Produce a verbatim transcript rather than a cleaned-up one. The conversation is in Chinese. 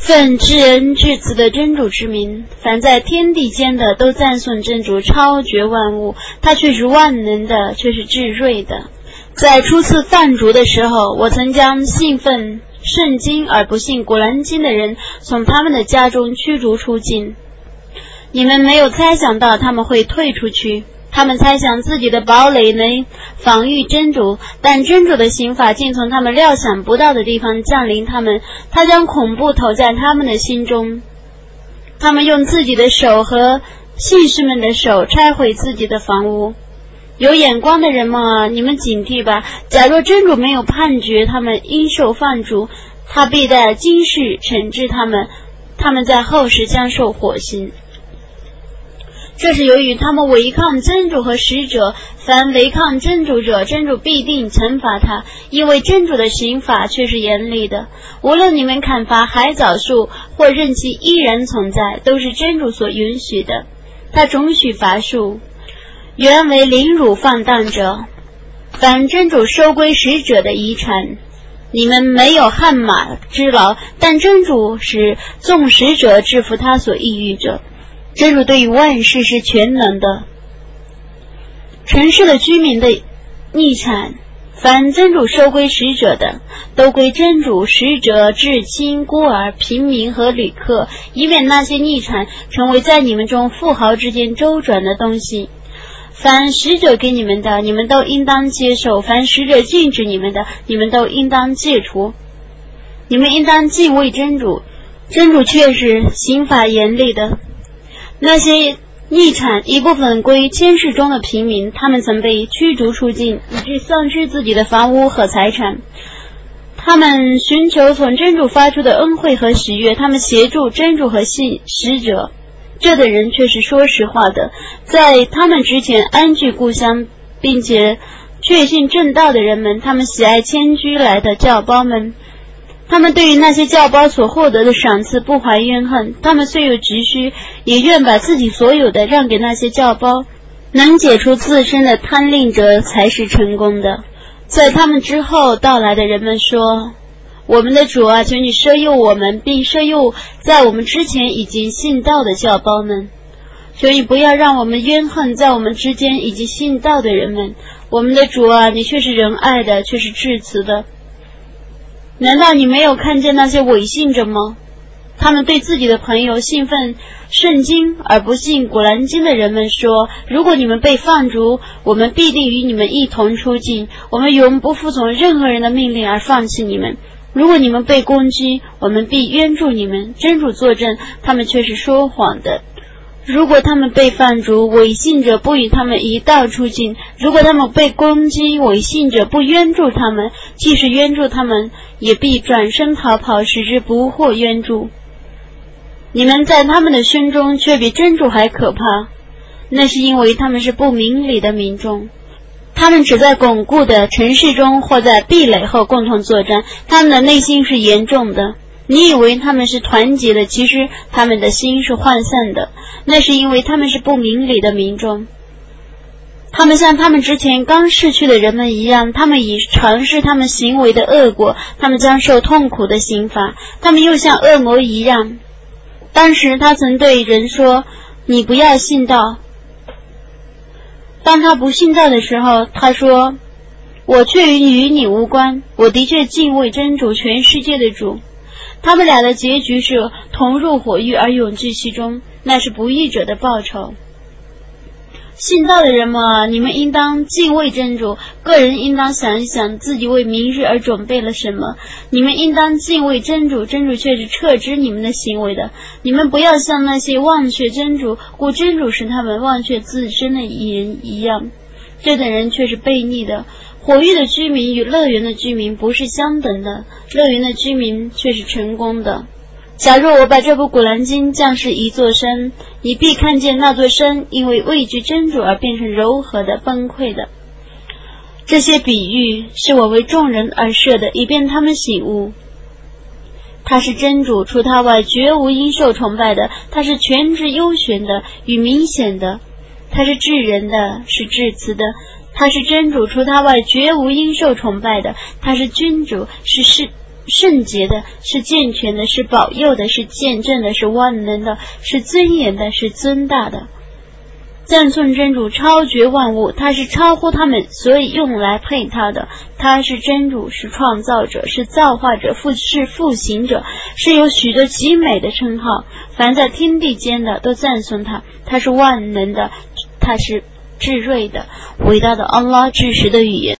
奉至恩至慈的真主之名，凡在天地间的都赞颂真主超绝万物，他却是万能的，却是至睿的。在初次放逐的时候，我曾将信奉圣经而不信古兰经的人从他们的家中驱逐出境。你们没有猜想到他们会退出去，他们猜想自己的堡垒能防御真主，但真主的刑罚竟从他们料想不到的地方降临他们，他将恐怖投在他们的心中。他们用自己的手和信士们的手拆毁自己的房屋。有眼光的人们啊，你们警惕吧！假若真主没有判决他们应受放逐，他必在今世惩治他们，他们在后世将受火刑。这是由于他们违抗真主和使者，凡违抗真主者，真主必定惩罚他，因为真主的刑罚却是严厉的。无论你们砍伐海藻树或任其依然存在，都是真主所允许的。他准许伐树，原为凌辱放荡者。凡真主收归使者的遗产，你们没有汗马之劳，但真主使众使者制服他所抑郁者。真主对于万事是全能的。城市的居民的逆产，凡真主收归使者的，都归真主，使者、至亲、孤儿、平民和旅客，以免那些逆产成为在你们中富豪之间周转的东西。凡使者给你们的，你们都应当接受；凡使者禁止你们的，你们都应当戒除。你们应当敬畏真主，真主却是刑罚严厉的。那些逆产一部分归监视中的平民，他们曾被驱逐出境，以致丧失自己的房屋和财产。他们寻求从真主发出的恩惠和喜悦，他们协助真主和信使者。这等人却是说实话的，在他们之前安居故乡，并且确信正道的人们，他们喜爱迁居来的教胞们。他们对于那些教胞所获得的赏赐不怀怨恨，他们虽有急需，也愿把自己所有的让给那些教胞。能解除自身的贪吝者才是成功的。在他们之后到来的人们说，我们的主啊，求你赦宥我们，并赦宥在我们之前已经信道的教胞们。求你不要让我们怨恨在我们之间以及信道的人们。我们的主啊，你却是仁爱的，却是至慈的。难道你没有看见那些伪信者吗？他们对自己的朋友信奉圣经而不信古兰经的人们说，如果你们被放逐，我们必定与你们一同出境，我们永不服从任何人的命令而放弃你们。如果你们被攻击，我们必援助你们。真主作证，他们却是说谎的。如果他们被放逐，伪信者不与他们一道出境；如果他们被攻击，伪信者不援助他们，即使援助他们，也必转身逃跑，使之不获援助。你们在他们的胸中却比真主还可怕，那是因为他们是不明理的民众。他们只在巩固的城市中或在壁垒后共同作战，他们的内心是严重的。你以为他们是团结的，其实他们的心是涣散的，那是因为他们是不明理的民众。他们像他们之前刚逝去的人们一样，他们已尝试他们行为的恶果，他们将受痛苦的刑罚。他们又像恶魔一样，当时他曾对人说，你不要信道。当他不信道的时候，他说，我却与你无关，我的确敬畏真主，全世界的主。他们俩的结局是同入火狱而永居其中，那是不义者的报酬。信道的人们啊，你们应当敬畏真主，个人应当想一想自己为明日而准备了什么。你们应当敬畏真主，真主却是撤知你们的行为的。你们不要像那些忘却真主，故真主使他们忘却自身的人一样，这等人却是悖逆的。火狱的居民与乐园的居民不是相等的，乐园的居民却是成功的。假若我把这部古兰经降示一座山，你必看见那座山因为畏惧真主而变成柔和的、崩溃的。这些比喻是我为众人而设的，以便他们醒悟。他是真主，除他外绝无应受崇拜的，他是全知幽玄的与明显的，他是至仁的，是至慈的。他是真主，除他外绝无应受崇拜的，他是君主，是是圣洁的，是健全的，是保佑的，是见证的，是万能的，是尊严的，是尊大的。赞颂真主超绝万物，他是超乎他们所以用来配他的，他是真主，是创造者，是造化者，复是复行者，是有许多极美的称号，凡在天地间的都赞颂他，他是万能的，他是至睿的，伟大的安拉至实的语言。